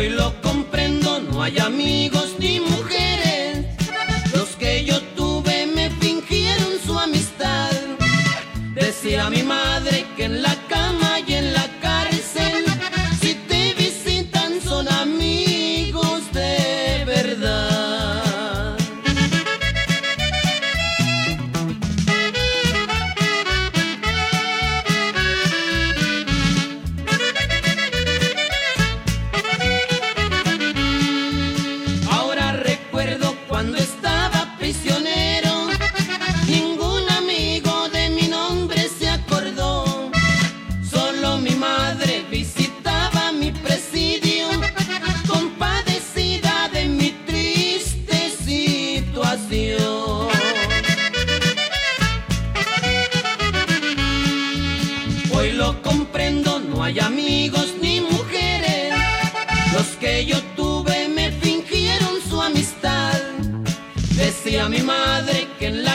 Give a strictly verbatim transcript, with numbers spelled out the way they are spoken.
Hoy lo comprendo, no hay amigos ni mujeres. Los que yo tuve me fingieron su amistad. Decía mi madre que en la cama y en la cárcel, si te visitan son amigos de verdad. Ahora recuerdo cuando estaba prisionero, ningún amigo de mi nombre se acordó. Solo mi madre visitaba mi presidio, compadecida de mi triste situación. Hoy lo comprendo, no hay amigos ni mujeres. Los que yo tuve me fingieron su amistad. Decía mi madre que en la